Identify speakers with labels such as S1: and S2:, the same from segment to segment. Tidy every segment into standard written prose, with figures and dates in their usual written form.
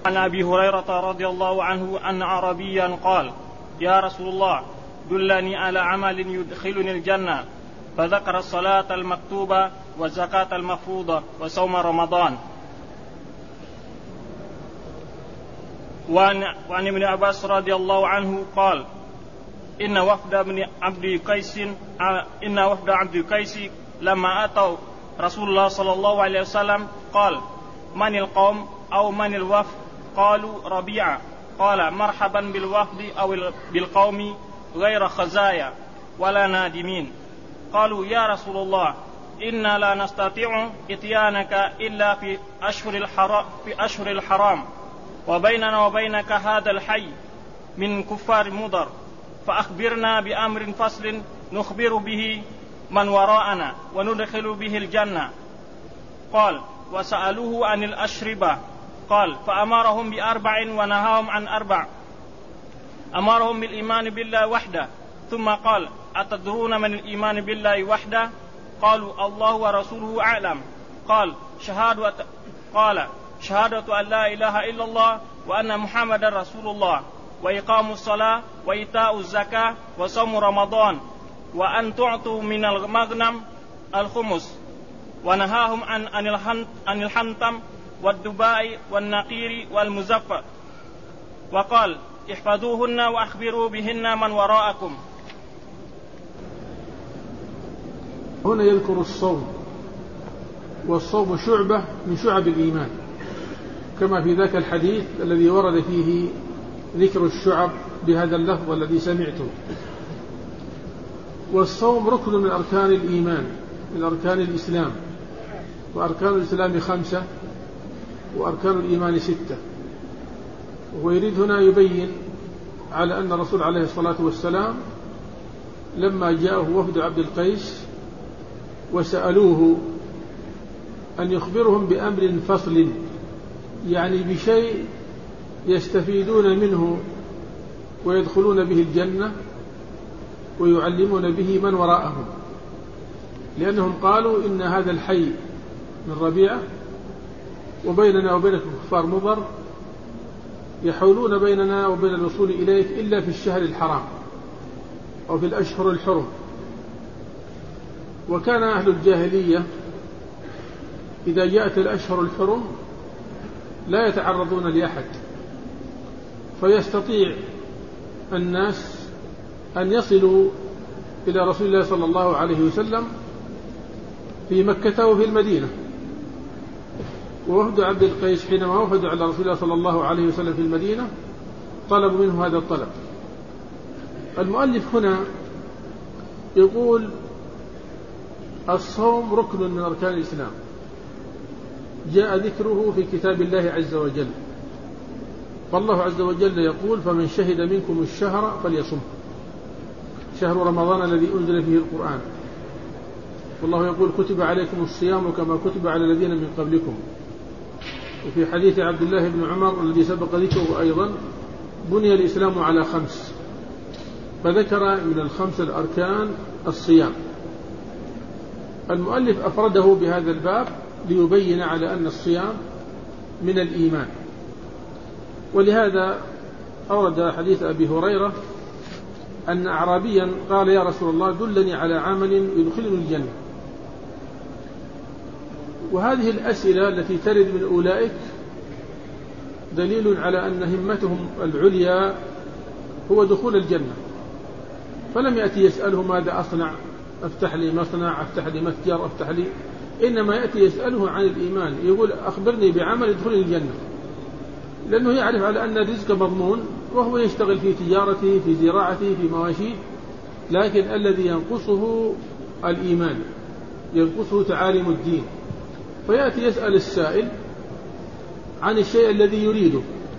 S1: عن أبي هريرة رضي الله عنه أن أعرابيا قال: يا رسول الله، دلني على عمل يدخلني الجنة، فذكر الصلاة المكتوبة والزكاة المفروضة وصوم رمضان. وعن ابن عباس رضي الله عنه قال: إن وفد عبد قيس لما أتوا رسول الله صلى الله عليه وسلم قال: من القوم أو من الوفد؟ قالوا: ربيعة. قال: مرحبا بالوفد أو بالقوم غير خزايا ولا نادمين. قالوا: يا رسول الله، إنا لا نستطيع إتيانك إلا في أشهر الحرام، وبيننا وبينك هذا الحي من كفار مضر، فأخبرنا بأمر فصل نخبر به من وراءنا وندخل به الجنة. قال: وسألوه عن الأشربة. قال: فأمرهم بأربع ونهاهم عن أربع. أمرهم بالإيمان بالله وحده، ثم قال: أتدرون من الإيمان بالله وحده؟ قالوا: الله ورسوله أعلم. قال: شهادة أن لا إله إلا الله وأن محمد رسول الله، وإقام الصلاة وإيتاء الزكاة وصوم رمضان، وأن تعطوا من المغنم الخمس. ونهاهم عن الحنطم والدباء والنقير والمزفر، وقال: احفظوهن وأخبروا بهن من وراءكم.
S2: هنا يذكر الصوم، والصوم شعبة من شعب الإيمان، كما في ذاك الحديث الذي ورد فيه ذكر الشعب بهذا اللفظ الذي سمعته. والصوم ركن من أركان الإيمان، من أركان الإسلام، وأركان الإسلام 5 وأركان الإيمان 6. ويريد هنا يبين على أن الرسول عليه الصلاة والسلام لما جاءه وفد عبد القيس وسألوه أن يخبرهم بأمر فصل، يعني بشيء يستفيدون منه ويدخلون به الجنة ويعلمون به من وراءهم، لأنهم قالوا: إن هذا الحي من ربيعة وبيننا وبينك كفار مضر، يحولون بيننا وبين الوصول إليك إلا في الشهر الحرام أو في الأشهر الحرم. وكان أهل الجاهلية إذا جاءت الأشهر الحرم لا يتعرضون لأحد، فيستطيع الناس أن يصلوا إلى رسول الله صلى الله عليه وسلم في مكة وفي المدينة. ووفد عبد القيس حينما وفدوا على رسول الله صلى الله عليه وسلم في المدينة طلبوا منه هذا الطلب. المؤلف هنا يقول: الصوم ركن من أركان الإسلام، جاء ذكره في كتاب الله عز وجل، فالله عز وجل يقول: فمن شهد منكم الشهر فليصم، شهر رمضان الذي أنزل فيه القرآن. والله يقول: كتب عليكم الصيام كما كتب على الذين من قبلكم. وفي حديث عبد الله بن عمر الذي سبق ذكره أيضا: بني الإسلام على 5، فذكر من ال5 الأركان الصيام. المؤلف أفرده بهذا الباب ليبين على أن الصيام من الإيمان، ولهذا أورد حديث أبي هريرة أن أعرابيا قال: يا رسول الله، دلني على عمل يدخلني الجنة. وهذه الأسئلة التي ترد من أولئك دليل على أن همتهم العليا هو دخول الجنة، فلم يأتي يسأله ماذا أصنع، أفتح لي مصنع، أفتح لي متجر، أفتح لي، إنما يأتي يسأله عن الإيمان، يقول: أخبرني بعمل يدخلني الجنة، لأنه يعرف على أن الرزق مضمون، وهو يشتغل في تجارته، في زراعته، في مواشيه، لكن الذي ينقصه الإيمان، ينقصه تعاليم الدين، فيأتي يسأل السائل عن الشيء الذي يريده.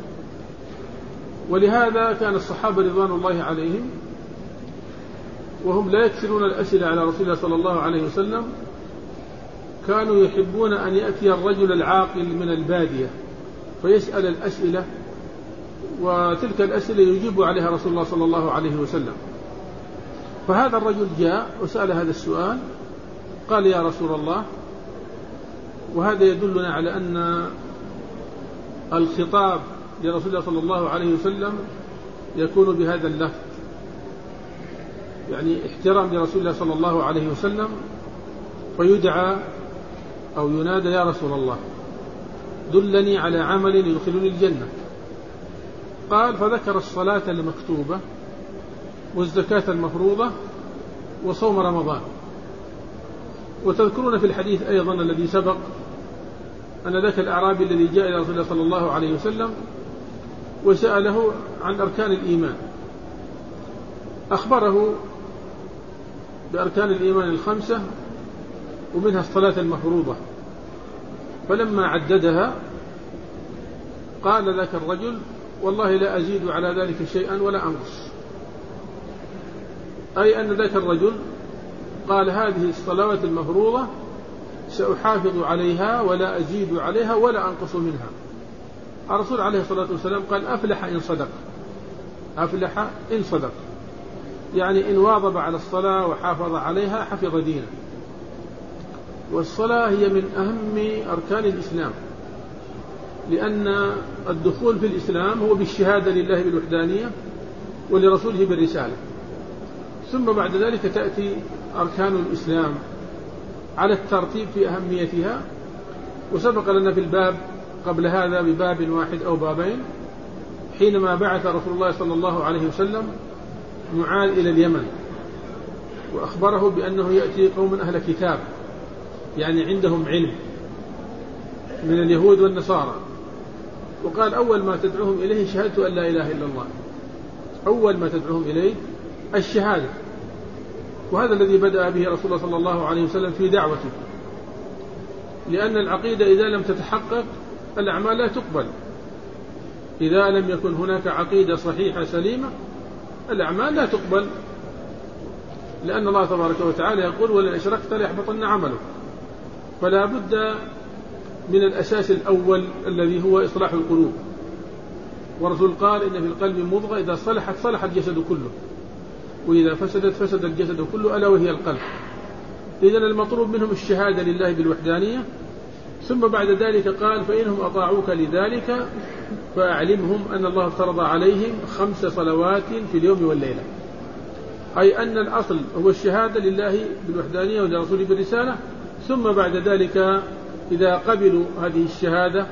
S2: ولهذا كان الصحابة رضوان الله عليهم وهم لا يكثرون الأسئلة على رسول الله صلى الله عليه وسلم، كانوا يحبون أن يأتي الرجل العاقل من البادية فيسأل الأسئلة، وتلك الأسئلة يجيب عليها رسول الله صلى الله عليه وسلم. فهذا الرجل جاء وسأل هذا السؤال، قال: يا رسول الله. وهذا يدلنا على أن الخطاب لرسول الله صلى الله عليه وسلم يكون بهذا اللفظ، يعني احترام لرسول الله صلى الله عليه وسلم، فيدعى أو ينادى يا رسول الله دلني على عمل يدخلني الجنة. قال فذكر الصلاة المكتوبة والزكاة المفروضة وصوم رمضان. وتذكرون في الحديث أيضا الذي سبق أن ذاك الأعرابي الذي جاء إلى رسول الله صلى الله عليه وسلم وسأله عن أركان الإيمان، أخبره بأركان الإيمان 5 ومنها الصلاة المفروضة، فلما عددها قال ذاك الرجل والله لا أزيد على ذلك شيئا ولا أنقص، أي أن ذاك الرجل قال هذه الصلوات المفروضة سأحافظ عليها ولا أزيد عليها ولا أنقص منها. الرسول عليه الصلاة والسلام قال أفلح إن صدق، أفلح إن صدق، يعني إن واظب على الصلاة وحافظ عليها حفظ دينه. والصلاة هي من أهم أركان الإسلام، لأن الدخول في الإسلام هو بالشهادة لله بالوحدانية ولرسوله بالرسالة، ثم بعد ذلك تأتي أركان الإسلام على الترتيب في أهميتها. وسبق لنا في الباب قبل هذا بباب واحد أو بابين حينما بعث رسول الله صلى الله عليه وسلم معاذ إلى اليمن وأخبره بأنه يأتي قوم أهل كتاب، يعني عندهم علم من اليهود والنصارى، وقال أول ما تدعوهم إليه شهادة أن لا إله إلا الله، أول ما تدعوهم إليه الشهادة. وهذا الذي بدأ به رسول الله صلى الله عليه وسلم في دعوته، لأن العقيدة إذا لم تتحقق الأعمال لا تقبل، إذا لم يكن هناك عقيدة صحيحة سليمة الأعمال لا تقبل، لأن الله تبارك وتعالى يقول ولئن أشركت ليحبطن عملك. فلا بد من الأساس الأول الذي هو إصلاح القلوب. ورسول قال إن في القلب مضغة إذا صلحت صلح الجسد كله، وإذا فسدت فسد الجسد كله، ألا وهي القلب. إذن المطلوب منهم الشهادة لله بالوحدانية. ثم بعد ذلك قال فإنهم أطاعوك لذلك فأعلمهم أن الله افترض عليهم 5 صلوات في اليوم والليلة، أي أن الأصل هو الشهادة لله بالوحدانية ولرسوله بالرسالة. ثم بعد ذلك إذا قبلوا هذه الشهادة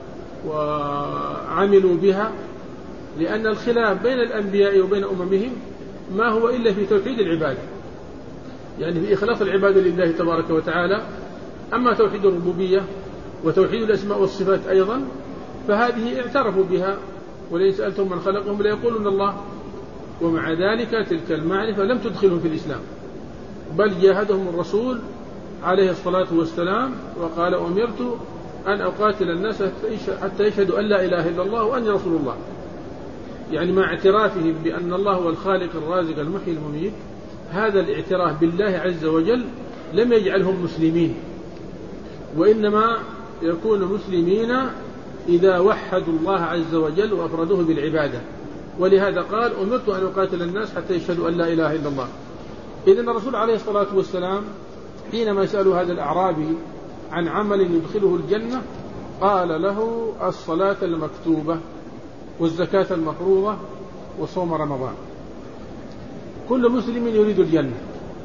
S2: وعملوا بها، لأن الخلاف بين الأنبياء وبين أممهم ما هو إلا في توحيد العبادة، يعني في إخلاص العبادة لله تبارك وتعالى. أما توحيد الربوبية وتوحيد الأسماء والصفات أيضا فهذه اعترفوا بها، ولئن سألتم من خلقهم ليقولون الله، ومع ذلك تلك المعرفة لم تدخلهم في الإسلام، بل جاهدهم الرسول عليه الصلاة والسلام وقال أمرت أن أقاتل الناس حتى يشهدوا أن لا إله إلا الله وأني رسول الله. يعني مع اعترافهم بأن الله هو الخالق الرازق المحيي المميت، هذا الاعتراف بالله عز وجل لم يجعلهم مسلمين، وإنما يكون مسلمين إذا وحدوا الله عز وجل وأفردوه بالعبادة. ولهذا قال أمرت أن أقاتل الناس حتى يشهدوا أن لا إله إلا الله. إذن الرسول عليه الصلاة والسلام حينما سألوا هذا الأعرابي عن عمل يدخله الجنة قال له الصلاة المكتوبة والزكاة المفروضة وصوم رمضان. كل مسلم يريد الجنة،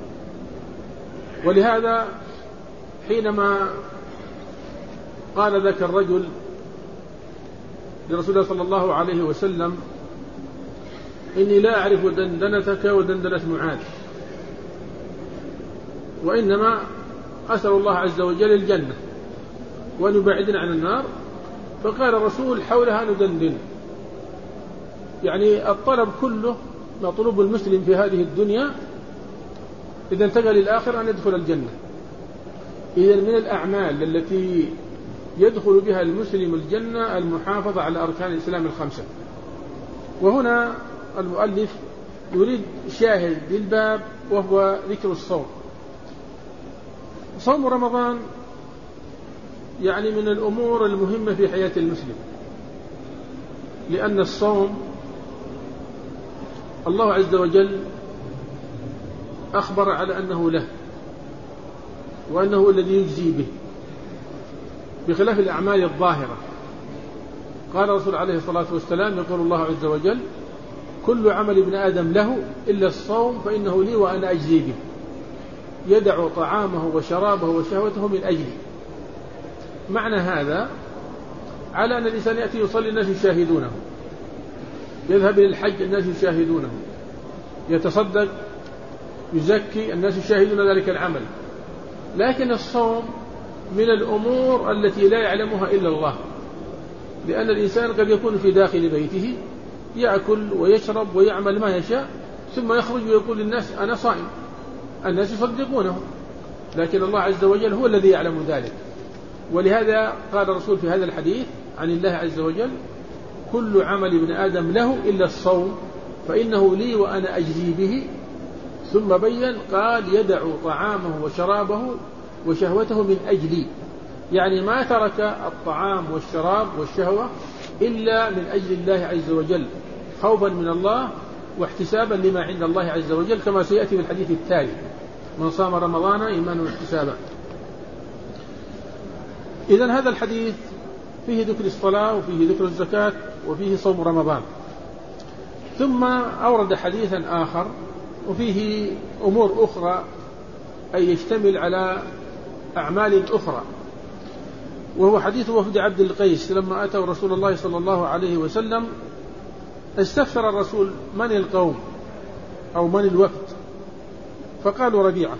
S2: ولهذا حينما قال ذاك الرجل لرسول الله صلى الله عليه وسلم إني لا أعرف دندنتك ودندنة معاذ، وإنما أسأل الله عز وجل الجنة وأن يبعدنا عن النار، فقال الرسول حولها ندندن، يعني الطلب كله مطلوب المسلم في هذه الدنيا إذا انتقل للآخر أن يدخل الجنة. إذن من الأعمال التي يدخل بها المسلم الجنة المحافظة على أركان الإسلام 5. وهنا المؤلف يريد شاهد للباب وهو ذكر الصوم. صوم رمضان يعني من الأمور المهمة في حياة المسلم، لأن الصوم الله عز وجل أخبر على أنه له وأنه الذي يجزي به، بخلاف الأعمال الظاهرة. قال الرسول عليه الصلاة والسلام: يقول الله عز وجل: كل عمل ابن آدم له إلا الصوم فإنه لي وأنا أجزي به، يدع طعامه وشرابه وشهوته من أجلي. معنى هذا على أن الإنسان يأتي يصلي الناس يشاهدونه، يذهب إلى الحج الناس يشاهدونه، يتصدق يزكي الناس يشاهدون ذلك العمل. لكن الصوم من الأمور التي لا يعلمها إلا الله، لأن الإنسان قد يكون في داخل بيته يأكل ويشرب ويعمل ما يشاء، ثم يخرج ويقول للناس: أنا صائم. الناس يصدقونه، لكن الله عز وجل هو الذي يعلم ذلك. ولهذا قال الرسول في هذا الحديث عن الله عز وجل: كل عمل ابن آدم له إلا الصوم فإنه لي وأنا أجزي به. ثم بين قال: يدع طعامه وشرابه وشهوته من أجلي، يعني ما ترك الطعام والشراب والشهوة إلا من أجل الله عز وجل، خوفا من الله واحتسابا لما عند الله عز وجل، كما سيأتي في الحديث التالي: من صام رمضان إيمانا واحتسابا. إذن هذا الحديث فيه ذكر الصلاة وفيه ذكر الزكاة وفيه صوم رمضان. ثم أورد حديثا آخر وفيه أمور أخرى، أي يشتمل على أعمال أخرى، وهو حديث وفد عبد القيس لما أتوا رسول الله صلى الله عليه وسلم. استفسر الرسول: من القوم أو من الوفد؟ فقالوا: ربيعة.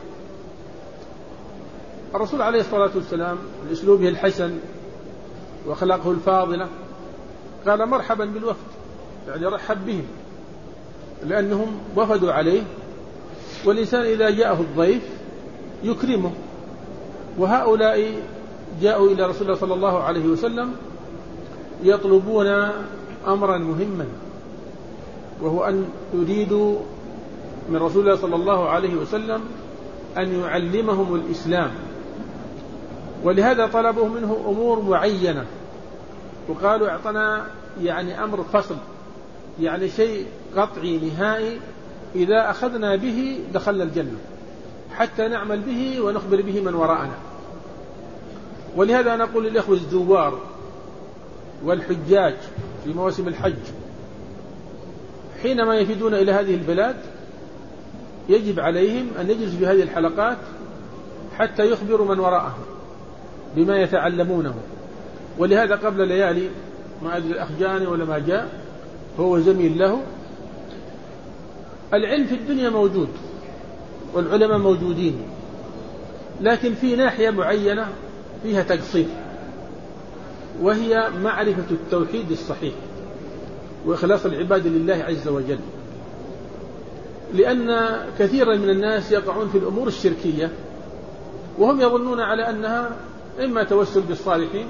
S2: الرسول عليه الصلاة والسلام بأسلوبه الحسن وأخلاقه الفاضلة قال: مرحبا بالوفد، يعني رحب بهم، لأنهم وفدوا عليه، والإنسان إذا جاءه الضيف يكرمه. وهؤلاء جاءوا إلى رسول الله صلى الله عليه وسلم يطلبون أمرا مهما، وهو أن يريدوا من رسول الله صلى الله عليه وسلم أن يعلمهم الإسلام، ولهذا طلبوا منه أمور معينة، وقالوا: اعطنا يعني أمر فصل، يعني شيء قطعي نهائي، إذا أخذنا به دخلنا الجنة، حتى نعمل به ونخبر به من وراءنا. ولهذا نقول للإخوة الزوار والحجاج في مواسم الحج حينما يفيدون إلى هذه البلاد يجب عليهم أن يجلسوا في هذه الحلقات حتى يخبروا من وراءهم بما يتعلمونه. ولهذا قبل ليالي ما أدري الأخ جاني ولا ما جاء، هو زميل له. العلم في الدنيا موجود والعلماء موجودين، لكن في ناحية معينة فيها تقصير، وهي معرفة التوحيد الصحيح وإخلاص العبادة لله عز وجل. لأن كثيرا من الناس يقعون في الأمور الشركية وهم يظنون على أنها إما توسل بالصالحين،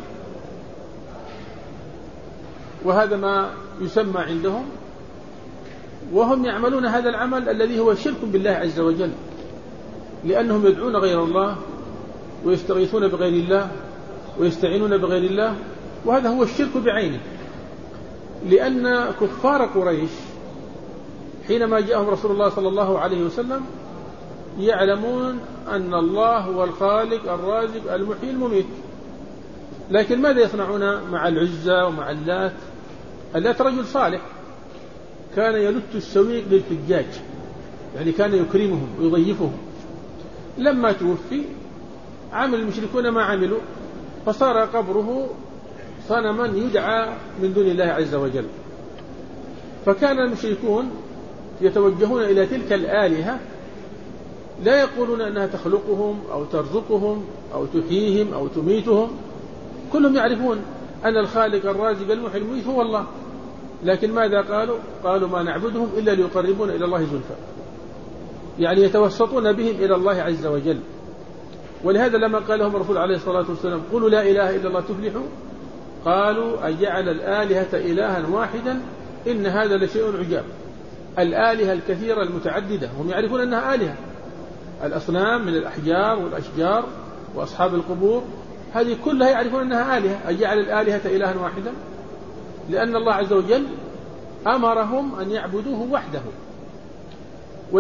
S2: وهذا ما يسمى عندهم، وهم يعملون هذا العمل الذي هو شرك بالله عز وجل، لأنهم يدعون غير الله ويستغيثون بغير الله ويستعينون بغير الله، وهذا هو الشرك بعينه. لأن كفار قريش حينما جاءهم رسول الله صلى الله عليه وسلم يعلمون أن الله هو الخالق الرازق المحيي المميت، لكن ماذا يصنعون مع العزى ومع اللات؟ اللات رجل صالح كان يلت السويق للحجاج، يعني كان يكرمهم ويضيفهم. لما توفي عمل المشركون ما عملوا، فصار قبره صنما يدعى من دون الله عز وجل. فكان المشركون يتوجهون إلى تلك الآلهة، لا يقولون أنها تخلقهم أو ترزقهم أو تحييهم أو تميتهم، كلهم يعرفون أن الخالق الرازق المحيي المميت هو الله، لكن ماذا قالوا؟ قالوا: ما نعبدهم إلا ليقربون إلى الله زلفى، يعني يتوسطون بهم إلى الله عز وجل. ولهذا لما قال لهم الرسول عليه الصلاة والسلام: قولوا لا إله إلا الله تفلحوا، قالوا: أجعل الآلهة إلها واحدا إن هذا لشيء عجاب. الآلهة الكثيرة المتعددة هم يعرفون أنها آلهة، الأصنام من الأحجار والأشجار وأصحاب القبور هذه كلها يعرفون أنها آلهة. أجعل الآلهة إلها واحدا، لأن الله عز وجل أمرهم أن يعبدوه وحده.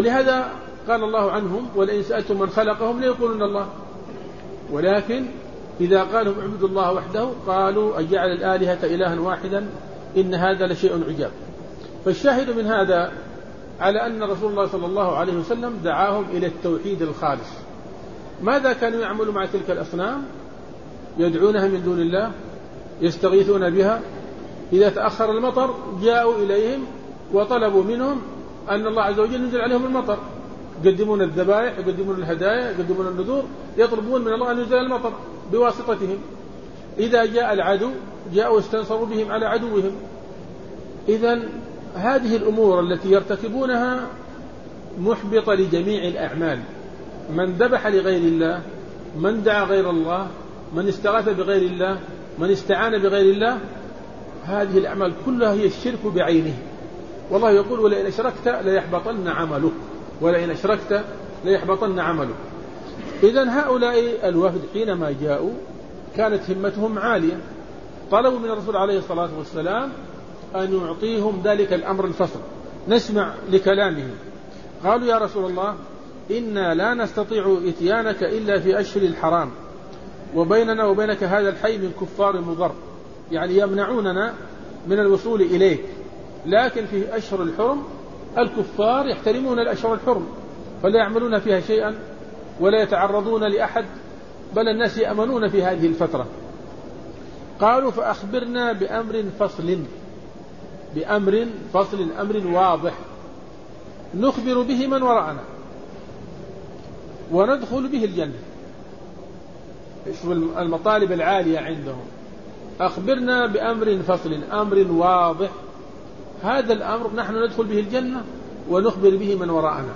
S2: ولهذا قال الله عنهم: ولئن سألتم من خلقهم ليقولون الله. ولكن إذا قالوا اعبدوا الله وحده قالوا أجعل الآلهة إلها واحدا إن هذا لشيء عجاب. فالشاهد من هذا على أن رسول الله صلى الله عليه وسلم دعاهم إلى التوحيد الخالص. ماذا كانوا يعملوا مع تلك الأصنام؟ يدعونها من دون الله، يستغيثون بها، إذا تأخر المطر جاءوا إليهم وطلبوا منهم أن الله عز وجل ينزل عليهم المطر، يقدمون الذبائح، يقدمون الهدايا، يقدمون النذور، يطلبون من الله أن ينزل المطر بواسطتهم. إذا جاء العدو جاءوا استنصروا بهم على عدوهم. إذن هذه الأمور التي يرتكبونها محبطة لجميع الأعمال. من ذبح لغير الله، من دعا غير الله، من استغاث بغير الله، من استعان بغير الله، هذه الأعمال كلها هي الشرك بعينه. والله يقول ولئن أشركت ليحبطن عملك، ولئن أشركت ليحبطن عملك. إذن هؤلاء الوفد حينما جاءوا كانت همتهم عالية، طلبوا من الرسول عليه الصلاة والسلام أن يعطيهم ذلك الأمر الفصل. نسمع لكلامهم. قالوا يا رسول الله إنا لا نستطيع إتيانك إلا في أشهر الحرام، وبيننا وبينك هذا الحي من كفار مضر، يعني يمنعوننا من الوصول إليك، لكن في أشهر الحرم الكفار يحترمون الأشهر الحرم فلا يعملون فيها شيئا ولا يتعرضون لأحد، بل الناس يأمنون في هذه الفترة. قالوا فأخبرنا بأمر فصل، بأمر فصل، أمر واضح نخبر به من وراءنا وندخل به الجنة. المطالب العالية عندهم. أخبرنا بأمر فصل، أمر واضح، هذا الأمر نحن ندخل به الجنة ونخبر به من وراءنا.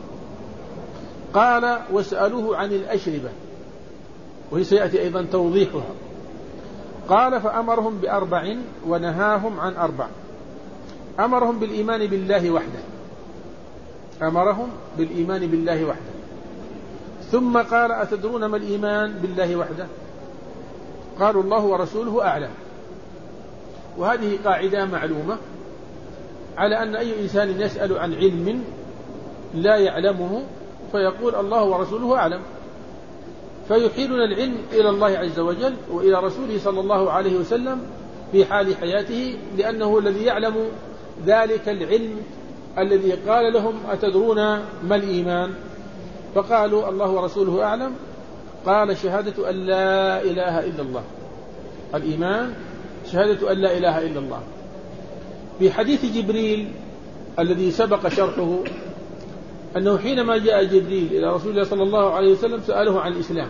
S2: قال واسألوه عن الأشربة، وهي سيأتي أيضا توضيحها. قال فأمرهم بأربع ونهاهم عن أربع. أمرهم بالإيمان بالله وحده، أمرهم بالإيمان بالله وحده. ثم قال أتدرون ما الإيمان بالله وحده؟ قالوا الله ورسوله أعلم. وهذه قاعدة معلومة على أن أي إنسان يسأل عن علم لا يعلمه فيقول الله ورسوله أعلم، فيحيلون العلم إلى الله عز وجل وإلى رسوله صلى الله عليه وسلم في حال حياته، لأنه الذي يعلم ذلك العلم الذي قال لهم أتدرون ما الإيمان؟ فقالوا الله ورسوله أعلم. قال شهادة أن لا إله إلا الله. الإيمان شهادة أن لا إله إلا الله. في حديث جبريل الذي سبق شرحه أنه حينما جاء جبريل إلى رسول الله صلى الله عليه وسلم سأله عن الإسلام،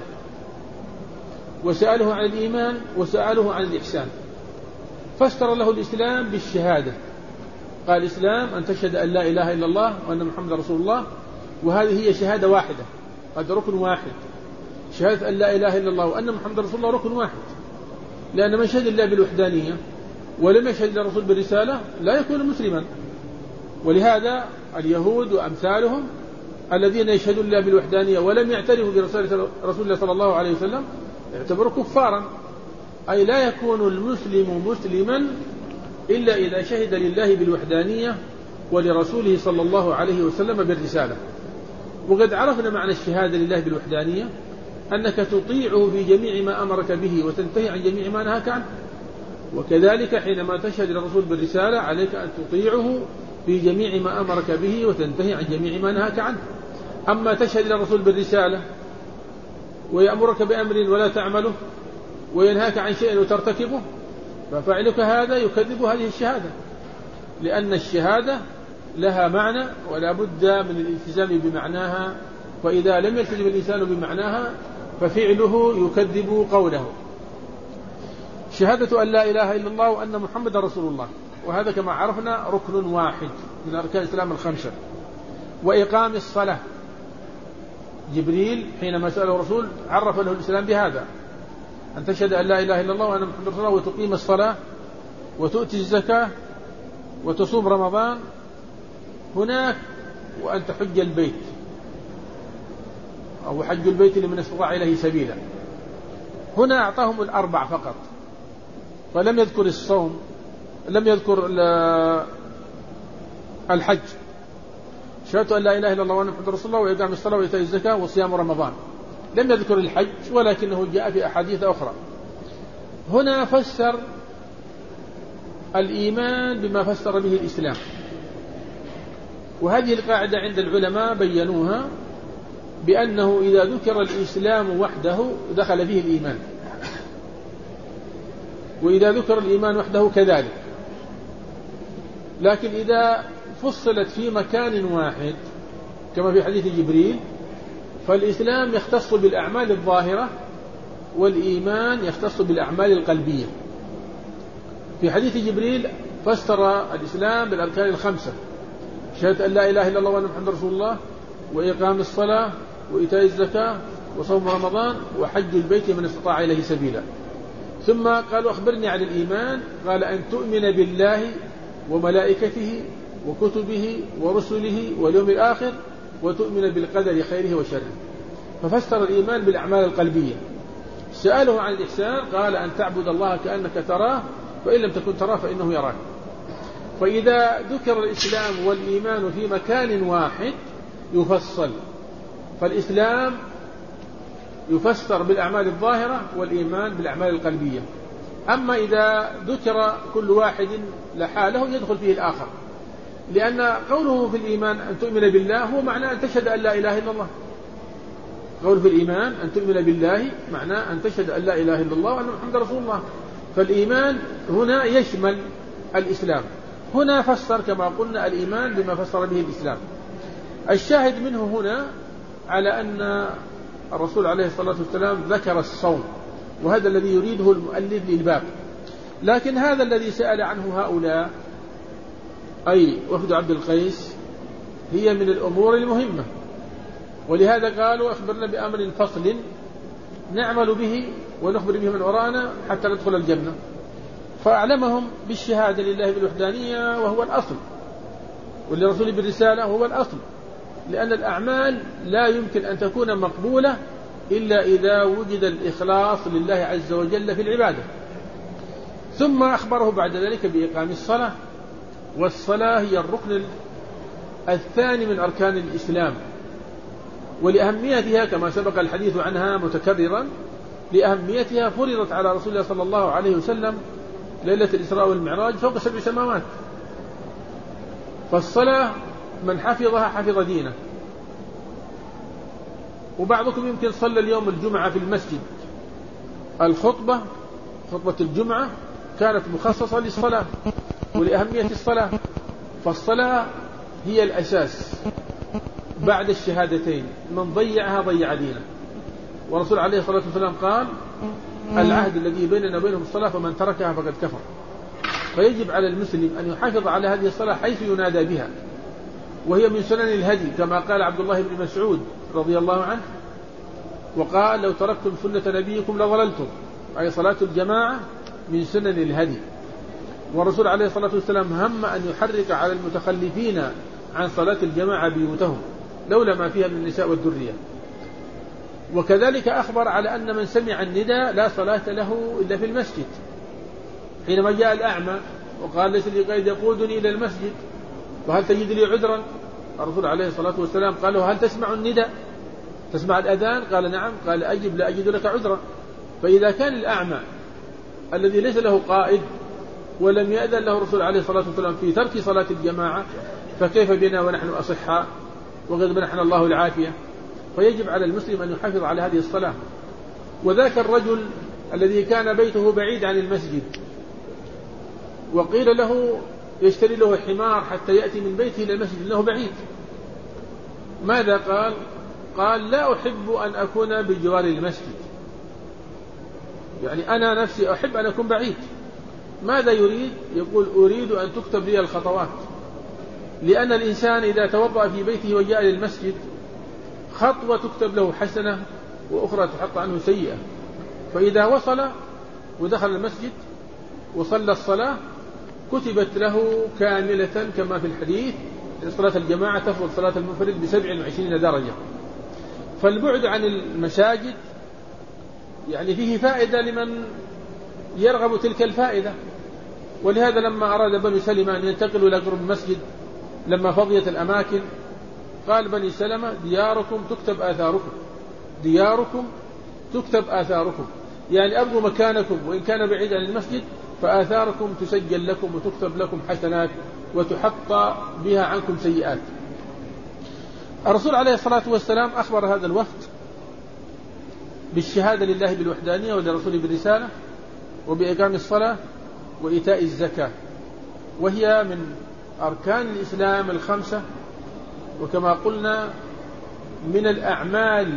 S2: وسأله عن الإيمان، وسأله عن الإحسان، فسر له الإسلام بالشهادة. قال الإسلام أن تشهد أن لا إله إلا الله وأن محمد رسول الله، وهذه هي شهادة واحدة، هذا ركن واحد. شهادة أن لا إله إلا الله وأن محمد رسول الله ركن واحد، لأن من شهد الله بالوحدانية ولم يشهد الرسول بالرسالة لا يكون مسلما. ولهذا اليهود وأمثالهم الذين يشهدون الله بالوحدانية ولم يعترفوا برسالة رسول الله صلى الله عليه وسلم يعتبروا كفارا. أي لا يكون المسلم مسلما إلا إذا شهد لله بالوحدانية ولرسوله صلى الله عليه وسلم بالرسالة. وقد عرفنا معنى الشهادة لله بالوحدانية، أنك تطيعه في جميع ما أمرك به وتنتهي عن جميع ما نهاك عنه. وكذلك حينما تشهد للرسول بالرسالة عليك أن تطيعه في جميع ما أمرك به وتنتهي عن جميع ما نهاك عنه. أما تشهد للرسول بالرسالة ويأمرك بأمر ولا تعمله وينهاك عن شيء وترتكبه، ففعلك هذا يكذب هذه الشهادة، لأن الشهادة لها معنى ولا بد من الالتزام بمعناها، وإذا لم يلتزم الإنسان بمعناها ففعله يكذب قوله. شهادة أن لا إله إلا الله وأن محمد رسول الله، وهذا كما عرفنا ركن واحد من أركان الإسلام الخمسة. وإقام الصلاة، جبريل حينما سأله الرسول عرف له الإسلام بهذا، أن تشهد أن لا إله إلا الله وأن محمد رسول الله وتقيم الصلاة وتؤتي الزكاة وتصوم رمضان هناك، وأن تحج البيت أو حج البيت لمن استطاع إليه سبيلا. هنا أعطاهم الأربع فقط، فلم يذكر الصوم، لم يذكر الحج. شهادة أن لا إله إلا الله وأن محمد رسول الله وإقام الصلاة وإيتاء الزكاة وصيام رمضان. لم يذكر الحج ولكنه جاء في أحاديث أخرى. هنا فسر الإيمان بما فسر به الإسلام، وهذه القاعدة عند العلماء بينوها بأنه إذا ذكر الإسلام وحده دخل فيه الإيمان، وإذا ذكر الإيمان وحده كذلك. لكن إذا فصلت في مكان واحد كما في حديث جبريل فالإسلام يختص بالأعمال الظاهرة والإيمان يختص بالأعمال القلبية. في حديث جبريل فسر الإسلام بالأركان الخمسة: شهادة أن لا إله إلا الله وأن محمد رسول الله، وإقام الصلاة، وإيتاء الزكاة، وصوم رمضان، وحج البيت من استطاع إليه سبيلا. ثم قالوا: أخبرني عن الإيمان. قال: أن تؤمن بالله وملائكته وكتبه ورسله واليوم الآخر وتؤمن بالقدر خيره وشره. ففسر الإيمان بالأعمال القلبية. سأله عن الإحسان قال: أن تعبد الله كأنك تراه فإن لم تكن تراه فإنه يراك. فإذا ذكر الإسلام والإيمان في مكان واحد يفصل، فالإسلام يفسر بالأعمال الظاهرة والإيمان بالأعمال القلبية. أما إذا ذكر كل واحد لحاله يدخل فيه الآخر، لأن قوله في الإيمان أن تؤمن بالله هو معنى أن تشهد أن لا إله إلا الله. قوله في الإيمان أن تؤمن بالله معناه أن تشهد أن لا إله إلا الله وأن محمد رسول الله. فالإيمان هنا يشمل الإسلام. هنا فسر كما قلنا الإيمان بما فسر به الإسلام. الشاهد منه هنا على أن الرسول عليه الصلاة والسلام ذكر الصوم، وهذا الذي يريده المؤلف للباب. لكن هذا الذي سأل عنه هؤلاء أي وفد عبد القيس هي من الأمور المهمة، ولهذا قالوا: أخبرنا بأمر فصل نعمل به ونخبر به من وراءنا حتى ندخل الجنة. فأعلمهم بالشهادة لله بالوحدانية وهو الأصل، ولرسوله بالرسالة وهو الأصل، لأن الأعمال لا يمكن أن تكون مقبولة إلا إذا وجد الإخلاص لله عز وجل في العبادة. ثم أخبره بعد ذلك بإقام الصلاة، والصلاة هي الركن الثاني من أركان الإسلام، ولأهميتها كما سبق الحديث عنها متكررا، لأهميتها فرضت على رسول الله صلى الله عليه وسلم ليلة الإسراء والمعراج فوق 7 سماوات. فالصلاة من حفظها حفظ دينه. وبعضكم يمكن صلى اليوم الجمعة في المسجد، الخطبة خطبة الجمعة كانت مخصصة للصلاة ولأهمية الصلاة. فالصلاة هي الأساس بعد الشهادتين، من ضيعها ضيع دينه. ورسول عليه الصلاة والسلام قال: العهد الذي بيننا وبينهم الصلاة فمن تركها فقد كفر. فيجب على المسلم أن يحافظ على هذه الصلاة حيث ينادى بها، وهي من سنن الهدي كما قال عبد الله بن مسعود رضي الله عنه، وقال: لو تركتم سنة نبيكم لضللتم، أي صلاة الجماعة من سنن الهدي. والرسول عليه الصلاة والسلام هم أن يحرك على المتخلفين عن صلاة الجماعة بيوتهم لولا ما فيها من النساء والذرية. وكذلك أخبر على أن من سمع النداء لا صلاة له إلا في المسجد. حينما جاء الأعمى وقال: ليس لي قيد يقودني إلى المسجد فهل تجد لي عذرا؟ الرسول عليه الصلاة والسلام قال له: هل تسمع النداء؟ تسمع الأذان؟ قال: نعم. قال: أجب لا أجد لك عذرا. فإذا كان الأعمى الذي ليس له قائد ولم يأذن له الرسول عليه الصلاة والسلام في ترك صلاة الجماعة، فكيف بنا ونحن أصحاء وقد منحنا الله العافية؟ فيجب على المسلم أن يحافظ على هذه الصلاة. وذاك الرجل الذي كان بيته بعيد عن المسجد وقيل له يشتري له حمار حتى يأتي من بيته إلى المسجد لأنه بعيد، ماذا قال؟ قال: لا أحب أن أكون بجوار المسجد، يعني أنا نفسي أحب أن أكون بعيد. ماذا يريد؟ يقول: أريد أن تكتب لي الخطوات، لأن الإنسان إذا توضأ في بيته وجاء للمسجد خطوة تكتب له حسنة وأخرى تحط عنه سيئة. فإذا وصل ودخل المسجد وصلى الصلاة كتبت له كاملة كما في الحديث: صلاة الجماعة تفضل صلاة المنفرد ب27 درجة. فالبعد عن المساجد يعني فيه فائدة لمن يرغب تلك الفائدة. ولهذا لما أراد بني سلمة أن ينتقلوا إلى قرب المسجد لما فضيت الأماكن قال بني سلمة: دياركم تكتب آثاركم، دياركم تكتب آثاركم، يعني أبقوا مكانكم وإن كان بعيد عن المسجد فآثاركم تسجل لكم وتكتب لكم حسنات وتحط بها عنكم سيئات. الرسول عليه الصلاة والسلام أخبر هذا الوفد بالشهادة لله بالوحدانية ولرسوله بالرسالة وبإقام الصلاة وإيتاء الزكاة، وهي من أركان الإسلام الخمسة، وكما قلنا من الأعمال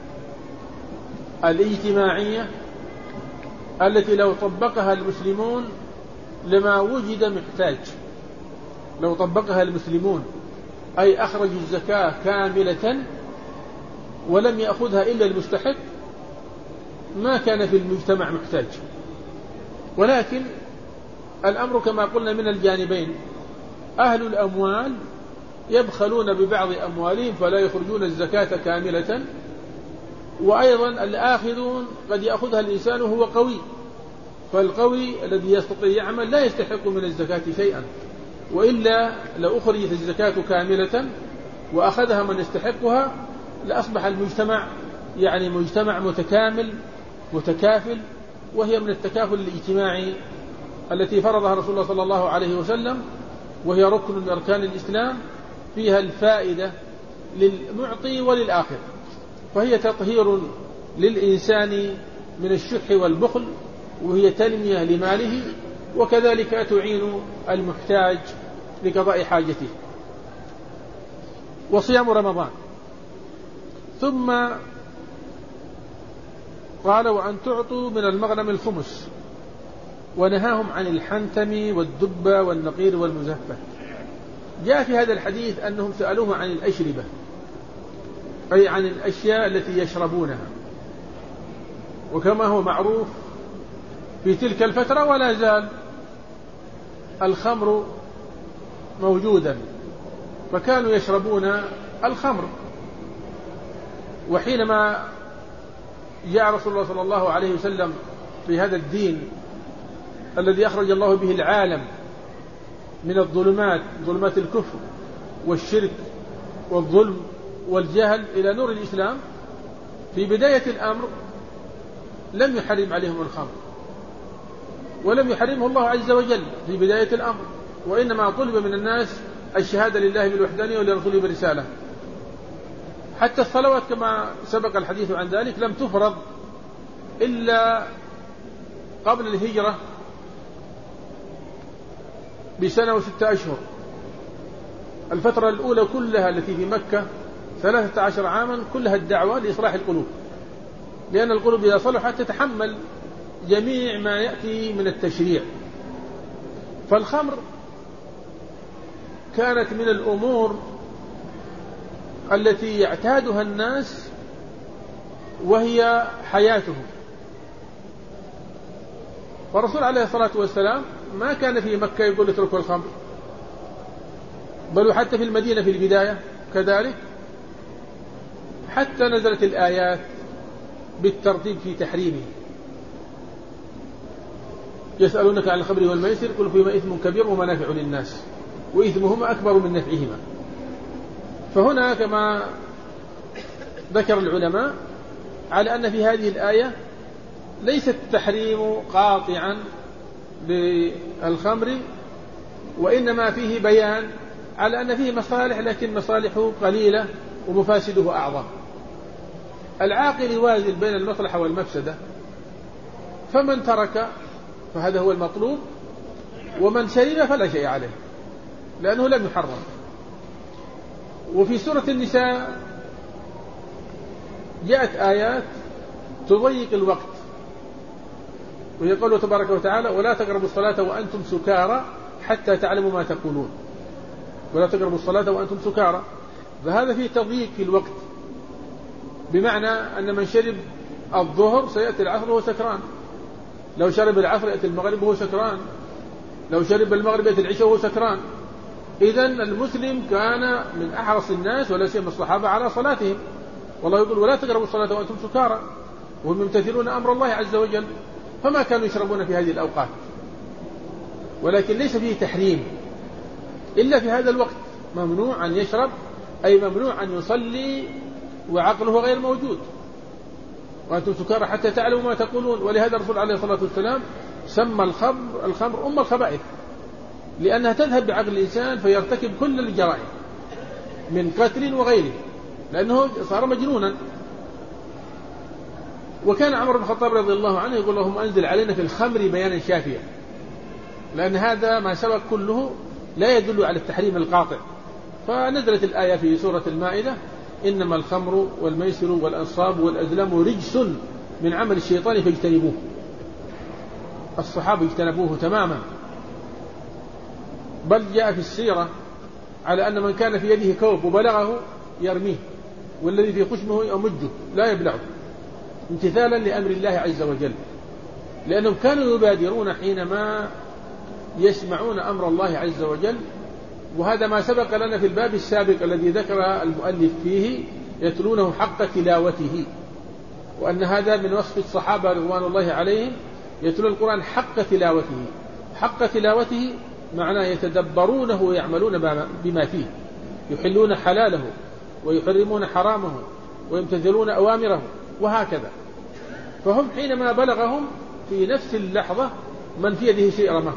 S2: الاجتماعية التي لو طبقها المسلمون لما وجد محتاج. لو طبقها المسلمون أي أخرجوا الزكاة كاملة ولم يأخذها إلا المستحق ما كان في المجتمع محتاج. ولكن الأمر كما قلنا من الجانبين، أهل الأموال يبخلون ببعض أموالهم فلا يخرجون الزكاة كاملة، وأيضا الآخذون قد يأخذها الإنسان وهو قوي، فالقوي الذي يستطيع يعمل لا يستحق من الزكاة شيئا، وإلا لو أخرجت الزكاة كاملة وأخذها من يستحقها لأصبح المجتمع يعني مجتمع متكامل متكافل، وهي من التكافل الاجتماعي التي فرضها رسول الله صلى الله عليه وسلم، وهي ركن من أركان الإسلام فيها الفائدة للمعطي وللآخر، فهي تطهير للإنسان من الشح والبخل، وهي تنمية لماله، وكذلك تعين المحتاج لقضاء حاجته. وصيام رمضان. ثم قال وأن تعطوا من المغنم الخمس، ونهاهم عن الحنتم والدبة والنقير والمزفة. جاء في هذا الحديث أنهم سألوه عن الأشربة، أي عن الأشياء التي يشربونها، وكما هو معروف في تلك الفترة ولا زال الخمر موجودا، فكانوا يشربون الخمر. وحينما جاء رسول الله صلى الله عليه وسلم في هذا الدين الذي أخرج الله به العالم من الظلمات، ظلمات الكفر والشرك والظلم والجهل، إلى نور الإسلام، في بداية الأمر لم يحرم عليهم الخمر، ولم يحرمه الله عز وجل في بداية الأمر، وإنما طلب من الناس الشهادة لله بالوحدانية ولرسوله بالرسالة. حتى الصلوات كما سبق الحديث عن ذلك لم تفرض إلا قبل الهجرة بسنة و6 أشهر. الفترة الأولى كلها التي في مكة 13 عاما كلها الدعوة لإصلاح القلوب، لأن القلوب إذا صلحت تتحمل جميع ما يأتي من التشريع. فالخمر كانت من الأمور التي يعتادها الناس وهي حياتهم. والرسول عليه الصلاة والسلام ما كان في مكة يقول اتركوا الخمر، بل حتى في المدينة في البداية كذلك، حتى نزلت الآيات بالترتيب في تحريمه. يسألونك عن الخمر والميسر قل فيهما إثم كبير ومنافع للناس وإثمهما أكبر من نفعهما. فهنا كما ذكر العلماء على أن في هذه الآية ليس التحريم قاطعا بالخمر، وإنما فيه بيان على أن فيه مصالح، لكن مصالحه قليلة ومفاسده أعظم. العاقل يوازن بين المصلحة والمفسدة، فمن ترك فهذا هو المطلوب، ومن شرب فلا شيء عليه لأنه لم يحرم. وفي سورة النساء جاءت آيات تضيق الوقت، وهي قوله تبارك وتعالى ولا تقربوا الصلاة وأنتم سكارى حتى تعلموا ما تقولون. ولا تقربوا الصلاة وأنتم سكارى، فهذا فيه تضييق في الوقت، بمعنى أن من شرب الظهر سيأتي العصر وهو سكران، لو شرب العصر يأتي المغرب وهو سكران، لو شرب المغرب يأتي العشاء وهو سكران. إذن المسلم كان من أحرص الناس ولا سيما الصحابة على صلاتهم، والله يقول ولا تقربوا الصلاة وأنتم سكارى، وهم يمتثلون أمر الله عز وجل، فما كانوا يشربون في هذه الأوقات. ولكن ليس فيه تحريم إلا في هذا الوقت، ممنوع أن يشرب، أي ممنوع أن يصلي وعقله غير موجود، وأنتم سكارى حتى تعلموا ما تقولون. ولهذا الرسول عليه الصلاة والسلام سمى الخمر أم الخبائث، لأنها تذهب بعقل الإنسان فيرتكب كل الجرائم من قتل وغيره، لأنه صار مجنونا. وكان عمر بن الخطاب رضي الله عنه يقول اللهم أنزل علينا في الخمر بيانا شافيا، لأن هذا ما سبق كله لا يدل على التحريم القاطع. فنزلت الآية في سورة المائدة إنما الخمر والميسر والأنصاب والأزلام رجس من عمل الشيطان فاجتنبوه. الصحابة اجتنبوه تماما، بل جاء في السيرة على أن من كان في يده كوب وبلغه يرميه، والذي في خشمه يمجه لا يبلعه، امتثالا لأمر الله عز وجل، لأنهم كانوا يبادرون حينما يسمعون أمر الله عز وجل. وهذا ما سبق لنا في الباب السابق الذي ذكر المؤلف فيه يتلونه حق تلاوته، وأن هذا من وصف الصحابة رضوان الله عليهم، يتلون القرآن حق تلاوته. حق تلاوته معناه يتدبرونه ويعملون بما فيه، يحلون حلاله ويحرمون حرامه ويمتثلون أوامره وهكذا. فهم حينما بلغهم في نفس اللحظة من في يده شيء رماه،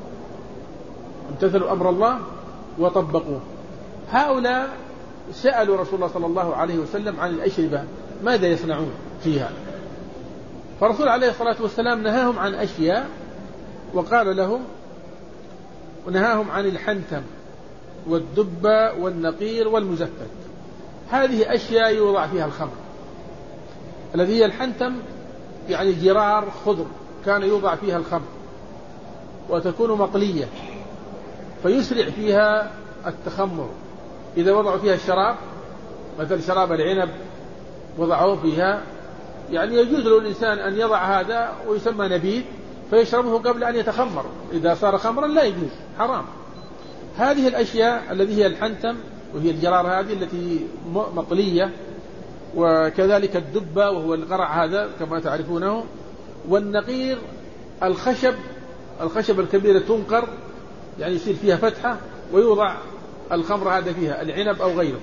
S2: امتثلوا أمر الله وطبقوه. هؤلاء سألوا رسول الله صلى الله عليه وسلم عن الأشربة ماذا يصنعون فيها، فرسول عليه الصلاة والسلام نهاهم عن أشياء، وقال لهم ونهاهم عن الحنتم والدب والنقير والمزفت. هذه أشياء يوضع فيها الخمر. الذي هي الحنتم يعني جرار خضر كان يوضع فيها الخمر وتكون مقلية فيسرع فيها التخمر. إذا وضعوا فيها الشراب مثل شراب العنب وضعوه فيها، يعني يجوز للإنسان أن يضع هذا ويسمى نبيذ فيشربه قبل أن يتخمر، إذا صار خمرا لا يجوز، حرام. هذه الأشياء التي هي الحنتم وهي الجرار هذه التي مقلية، وكذلك الدبة وهو القرع هذا كما تعرفونه، والنقير الخشب الكبيرة تنقر يعني يصير فيها فتحة ويوضع الخمر هذا فيها، العنب أو غيره،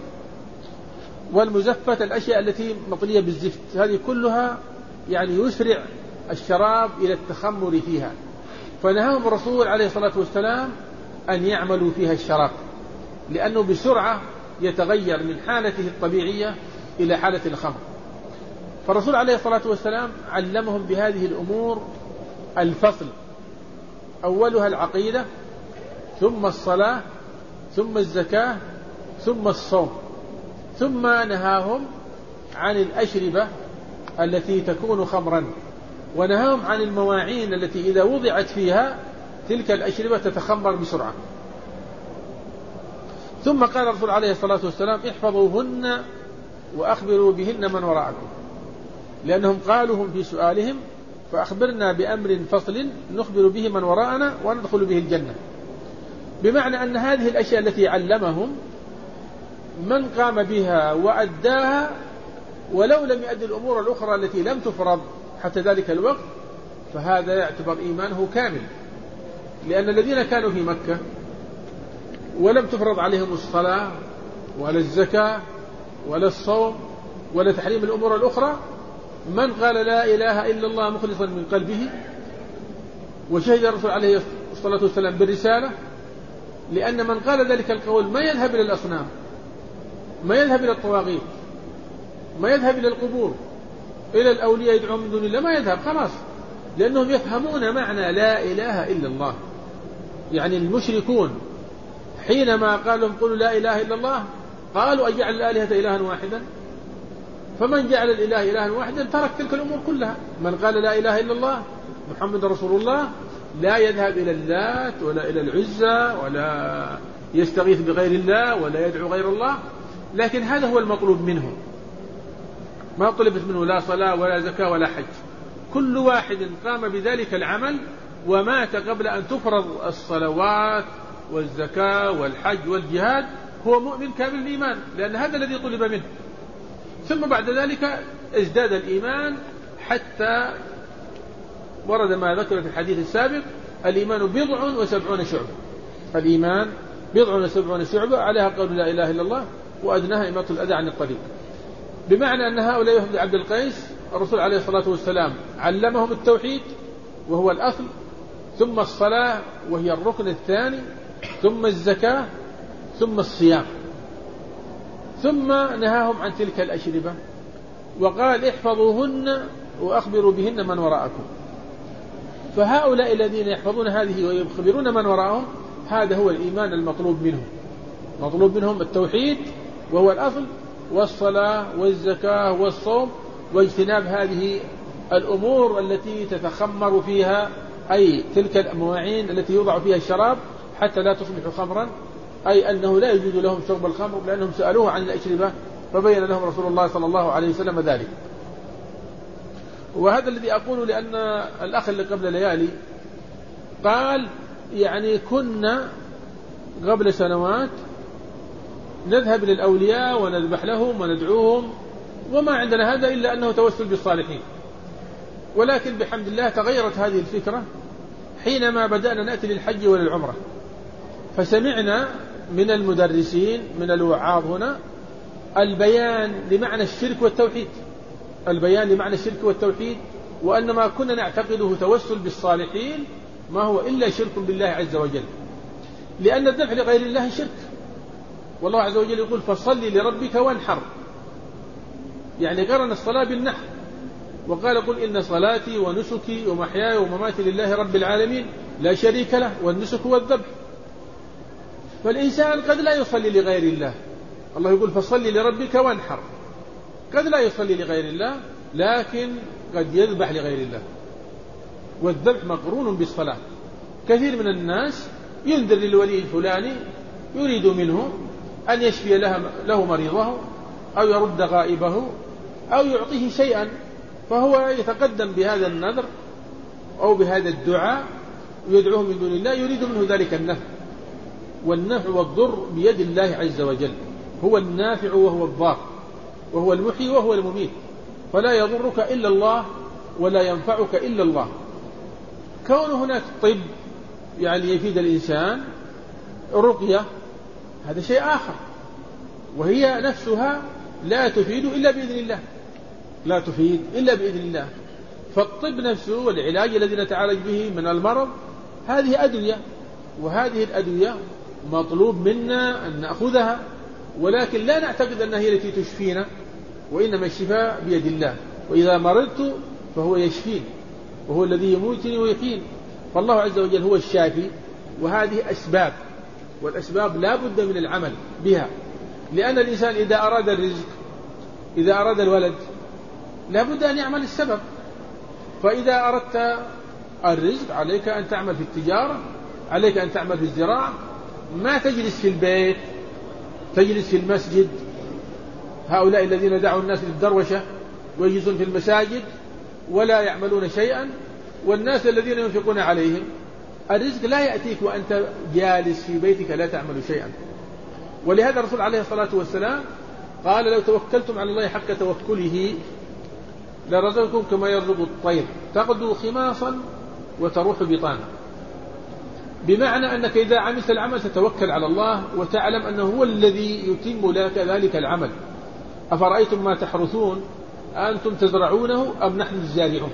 S2: والمزفت الأشياء التي مقلية بالزفت، هذه كلها يعني يسرع الشراب إلى التخمر فيها. فنهاهم الرسول عليه الصلاة والسلام أن يعملوا فيها الشراب، لأنه بسرعة يتغير من حالته الطبيعية إلى حالة الخمر. فالرسول عليه الصلاة والسلام علمهم بهذه الأمور الفصل، أولها العقيدة، ثم الصلاة، ثم الزكاة، ثم الصوم، ثم نهاهم عن الأشربة التي تكون خمرا، ونهاهم عن المواعين التي إذا وضعت فيها تلك الأشربة تتخمر بسرعة. ثم قال الرسول عليه الصلاة والسلام احفظوهن وأخبروا بهن من وراءكم، لأنهم قالوهم في سؤالهم فأخبرنا بأمر فصل نخبر به من وراءنا وندخل به الجنة، بمعنى أن هذه الأشياء التي علمهم من قام بها وأداها ولو لم يؤدي الأمور الأخرى التي لم تفرض حتى ذلك الوقت فهذا يعتبر إيمانه كامل. لأن الذين كانوا في مكة ولم تفرض عليهم الصلاة ولا الزكاة ولا الصوم ولا تحريم الأمور الأخرى، من قال لا إله إلا الله مخلصا من قلبه وشهد الرسول عليه الصلاة والسلام بالرسالة، لأن من قال ذلك القول ما يذهب إلى الأصنام، ما يذهب إلى الطواغيت، ما يذهب إلى القبور، إلى الأولياء يدعون من دون الله، ما يذهب خلاص، لأنهم يفهمون معنى لا إله إلا الله. يعني المشركون حينما قالوا قولوا لا إله إلا الله قالوا أجعل الآلهة إلها واحدا، فمن جعل الإله إلها واحدا ترك تلك الأمور كلها. من قال لا إله إلا الله محمد رسول الله لا يذهب إلى اللات ولا إلى العزى ولا يستغيث بغير الله ولا يدعو غير الله، لكن هذا هو المطلوب منه، ما طلبت منه لا صلاة ولا زكاة ولا حج. كل واحد قام بذلك العمل ومات قبل أن تفرض الصلوات والزكاة والحج والجهاد هو مؤمن كامل الإيمان، لأن هذا الذي طلب منه. ثم بعد ذلك ازداد الإيمان حتى ورد ما ذكر في الحديث السابق الإيمان 70 شعبة. الإيمان 70 شعبة، عليها قول لا إله إلا الله وأدناها إماطة الأذى عن الطريق. بمعنى أن هؤلاء يهود عبد القيس الرسول عليه الصلاة والسلام علمهم التوحيد وهو الأصل، ثم الصلاة وهي الركن الثاني، ثم الزكاة، ثم الصيام، ثم نهاهم عن تلك الأشربة وقال احفظوهن وأخبروا بهن من وراءكم. فهؤلاء الذين يحفظون هذه ويخبرون من وراءهم هذا هو الإيمان المطلوب منهم. مطلوب منهم التوحيد وهو الأصل، والصلاة والزكاة والصوم، واجتناب هذه الأمور التي تتخمر فيها، أي تلك المواعين التي يوضع فيها الشراب حتى لا تصبح خمرا، أي أنه لا يجوز لهم شرب الخمر، لأنهم سألوه عن الأشربة فبين لهم رسول الله صلى الله عليه وسلم ذلك. وهذا الذي أقول لأن الأخ اللي قبل ليالي قال يعني كنا قبل سنوات نذهب للأولياء ونذبح لهم وندعوهم وما عندنا هذا إلا أنه توسل بالصالحين، ولكن بحمد الله تغيرت هذه الفكرة حينما بدأنا نأتي للحج وللعمرة، فسمعنا من المدرسين من الوعاظ هنا البيان لمعنى الشرك والتوحيد، البيان لمعنى الشرك والتوحيد، وأن ما كنا نعتقده توسل بالصالحين ما هو إلا شرك بالله عز وجل، لأن الذبح لغير الله شرك، والله عز وجل يقول فصل لربك وانحر، يعني قرن الصلاة بالنحر، وقال قل إن صلاتي ونسكي ومحياي ومماتي لله رب العالمين لا شريك له، والنسك والذبح. فالإنسان قد لا يصلي لغير الله، الله يقول فصل لربك وانحر، قد لا يصلي لغير الله لكن قد يذبح لغير الله، والذبح مقرون بالصلاة. كثير من الناس ينذر للولي الفلاني يريد منه أن يشفي له مريضه أو يرد غائبه أو يعطيه شيئا، فهو يتقدم بهذا النذر أو بهذا الدعاء ويدعوه من دون الله يريد منه ذلك النفع، والنفع والضر بيد الله عز وجل، هو النافع وهو الضار، وهو المحيي وهو المميت، فلا يضرك إلا الله ولا ينفعك إلا الله. كون هناك طب يعني يفيد الإنسان، الرقية هذا شيء آخر، وهي نفسها لا تفيد إلا بإذن الله، لا تفيد إلا بإذن الله. فالطب نفسه والعلاج الذي نتعالج به من المرض هذه أدوية، وهذه الأدوية مطلوب منا أن نأخذها، ولكن لا نعتقد أنها هي التي تشفينا، وإنما الشفاء بيد الله، وإذا مرضت فهو يشفين، وهو الذي يموتني ويحيين، فالله عز وجل هو الشافي. وهذه أسباب، والأسباب لا بد من العمل بها، لأن الإنسان إذا أراد الرزق، إذا أراد الولد لا بد أن يعمل السبب. فإذا أردت الرزق عليك أن تعمل في التجارة، عليك أن تعمل في الزراعة، ما تجلس في البيت، تجلس في المسجد. هؤلاء الذين دعوا الناس للدروشة ويجلسون في المساجد ولا يعملون شيئا، والناس الذين ينفقون عليهم، الرزق لا يأتيك وأنت جالس في بيتك لا تعمل شيئا. ولهذا الرسول عليه الصلاة والسلام قال لو توكلتم على الله حق توكله لرزقكم كما يرزق الطير تغدو خماصا وتروح بطانا، بمعنى أنك إذا عملت العمل تتوكل على الله وتعلم أنه هو الذي يتم لك ذلك العمل. أفرأيتم ما تحرثون أنتم تزرعونه أم نحن الزارعون؟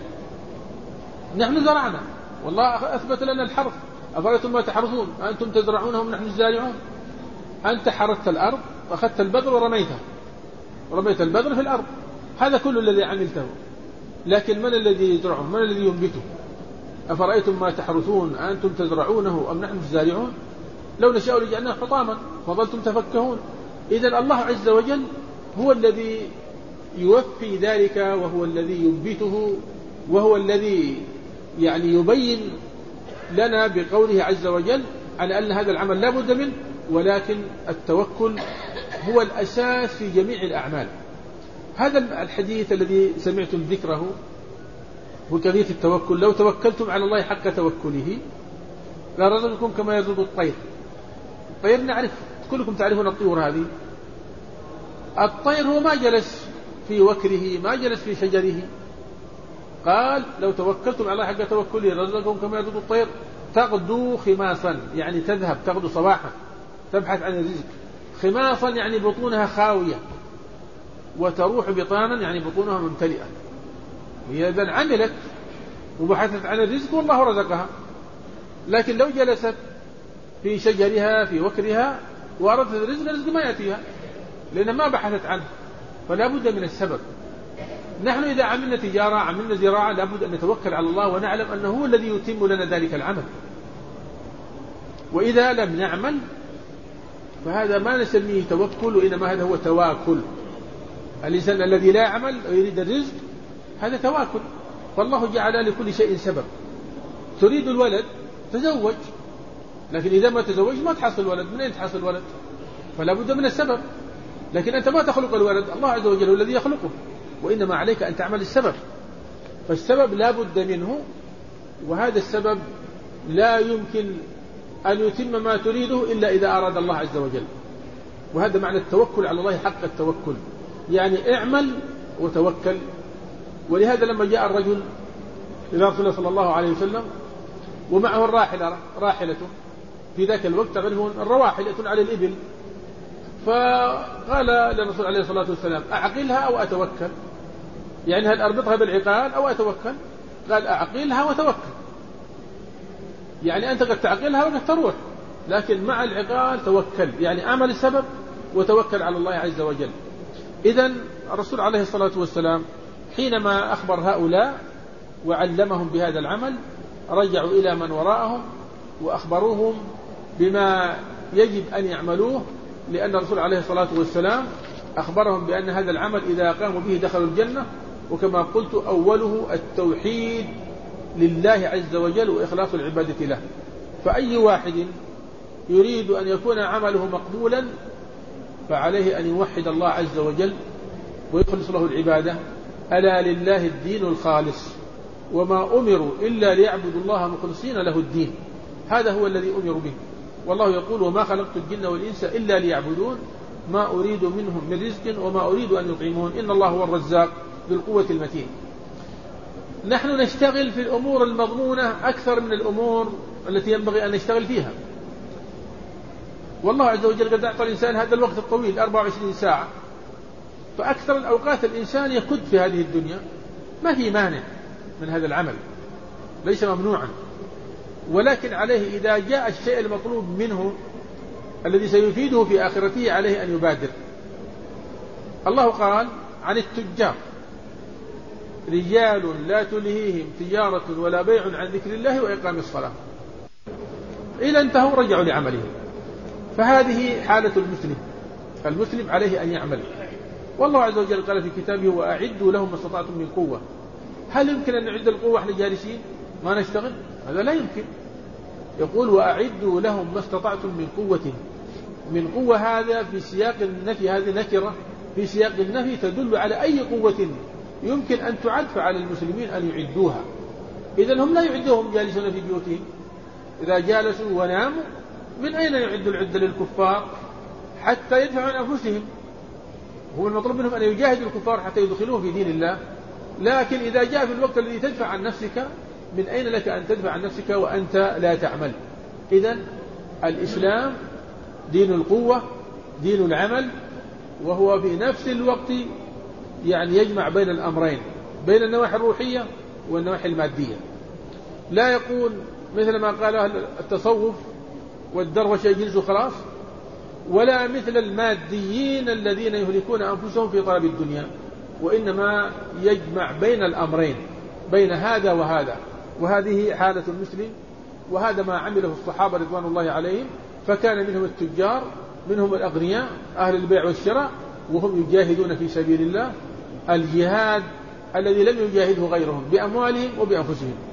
S2: نحن زرعنا، والله أثبت لنا الحرث. أفرأيتم ما تحرثون أنتم تزرعونه أم نحن الزارعون؟ أنت حرثت الأرض وأخذت البذر ورميته، رميت البذر في الأرض، هذا كل الذي عملته، لكن من الذي يزرعه؟ من الذي ينبته؟ أفرأيتم ما تحرثون أنتم تزرعونه أم نحن الزارعون؟ لو نشاء لجعلناه حطاما فظلتم تفكهون. إذن الله عز وجل هو الذي يوفي ذلك، وهو الذي ينبته، وهو الذي يعني يبين لنا بقوله عز وجل على أن هذا العمل لا بد منه، ولكن التوكل هو الأساس في جميع الأعمال. هذا الحديث الذي سمعتم ذكره هو قضية التوكل، لو توكلتم على الله حق توكله لرزقكم كما يرزق الطير. الطير نعرف، كلكم تعرفون الطيور هذه. الطير هو ما جلس في وكره، ما جلس في شجره، قال لو توكلتم على الله حق توكله لرزقكم كما يرزق الطير تغدو خماصا، يعني تذهب، تغدو صباحا تبحث عن الرزق، خماصا يعني بطونها خاوية، وتروح بطانا يعني بطونها ممتلئة. هي إذن عملت وبحثت عن الرزق والله رزقها، لكن لو جلست في شجرها في وكرها وأردت الرزق ما يأتيها لأنها ما بحثت عنه، فلا بد من السبب. نحن إذا عملنا تجارة عملنا زراعة لا بد أن نتوكل على الله ونعلم أنه هو الذي يتم لنا ذلك العمل. وإذا لم نعمل فهذا ما نسميه توكل، وإنما هذا هو تواكل. الإنسان الذي لا يعمل ويريد الرزق هذا تواكل، فالله جعل لكل شيء سبب. تريد الولد تزوج، لكن إذا ما تزوج ما تحصل ولد، منين تحصل ولد؟ فلا بد من السبب. لكن أنت ما تخلق الولد، الله عز وجل هو الذي يخلقه، وإنما عليك أن تعمل السبب. فالسبب لا بد منه، وهذا السبب لا يمكن أن يتم ما تريده إلا إذا أراد الله عز وجل. وهذا معنى التوكل على الله حق التوكل، يعني اعمل وتوكل. ولهذا لما جاء الرجل إلى رسول الله صلى الله عليه وسلم ومعه راحلته في ذاك الوقت تعرفون الرواحل يأتون على الإبل، فقال للرسول عليه الصلاة والسلام أعقلها أو أتوكل، يعني هل أربطها بالعقال أو أتوكل؟ قال أعقلها وتوكل، يعني أنت قد تعقلها وقد تروح، لكن مع العقال توكل، يعني أعمل السبب وتوكل على الله عز وجل. إذن الرسول عليه الصلاة والسلام حينما أخبر هؤلاء وعلمهم بهذا العمل رجعوا إلى من وراءهم وأخبروهم بما يجب أن يعملوه، لأن الرسول عليه الصلاة والسلام أخبرهم بأن هذا العمل إذا قاموا به دخلوا الجنة، وكما قلت أوله التوحيد لله عز وجل وإخلاص العبادة له. فأي واحد يريد أن يكون عمله مقبولا فعليه أن يوحد الله عز وجل ويخلص له العبادة. ألا لله الدين الخالص وما أمروا إلا ليعبدوا الله مخلصين له الدين، هذا هو الذي أمروا به. والله يقول وما خلقت الجن والإنس إلا ليعبدون ما أريد منهم من رزق وما أريد أن يطعمون إن الله هو الرزاق بالقوة المتين. نحن نشتغل في الأمور المضمونة أكثر من الأمور التي ينبغي أن نشتغل فيها، والله عز وجل قد أعطى الإنسان هذا الوقت الطويل 24 ساعة، فأكثر الأوقات الإنسان يكد في هذه الدنيا، ما في مانع من هذا العمل، ليس ممنوعا، ولكن عليه إذا جاء الشيء المطلوب منه الذي سيفيده في آخرته عليه أن يبادر. الله قال عن التجار رجال لا تلهيهم تجارة ولا بيع عن ذكر الله وإقام الصلاة، إذا انتهوا رجعوا لعملهم. فهذه حالة المسلم، المسلم عليه أن يعمل. والله عز وجل قال في كتابه وأعدوا لهم ما استطعتم من قوة. هل يمكن أن نعد القوة احنا جالسين ما نشتغل؟ هذا لا يمكن. يقول وأعدوا لهم ما استطعتم من قوة. من قوة هذا في سياق النفي، هذه نكرة في سياق النفي تدل على أي قوة يمكن أن تعد فعلى المسلمين أن يعدوها. إذن هم لا يعدوهم جالسون في بيوتهم، إذا جالسوا وناموا من أين يعدوا العدة للكفار حتى يدفعوا عن أنفسهم؟ هو المطلوب منهم أن يجاهدوا الكفار حتى يدخلوه في دين الله. لكن إذا جاء في الوقت الذي تدفع عن نفسك، من أين لك أن تدفع عن نفسك وأنت لا تعمل؟ إذن الإسلام دين القوة، دين العمل، وهو في نفس الوقت يعني يجمع بين الأمرين، بين النواحي الروحية والنواحي المادية. لا يقول مثل ما قال أهل التصوف والدروشة يجلسوا خلاص، ولا مثل الماديين الذين يهلكون أنفسهم في طلب الدنيا، وإنما يجمع بين الأمرين، بين هذا وهذا. وهذه حالة المسلم، وهذا ما عمله الصحابة رضوان الله عليهم، فكان منهم التجار، منهم الأغنياء أهل البيع والشراء، وهم يجاهدون في سبيل الله الجهاد الذي لم يجاهده غيرهم بأموالهم وبأنفسهم.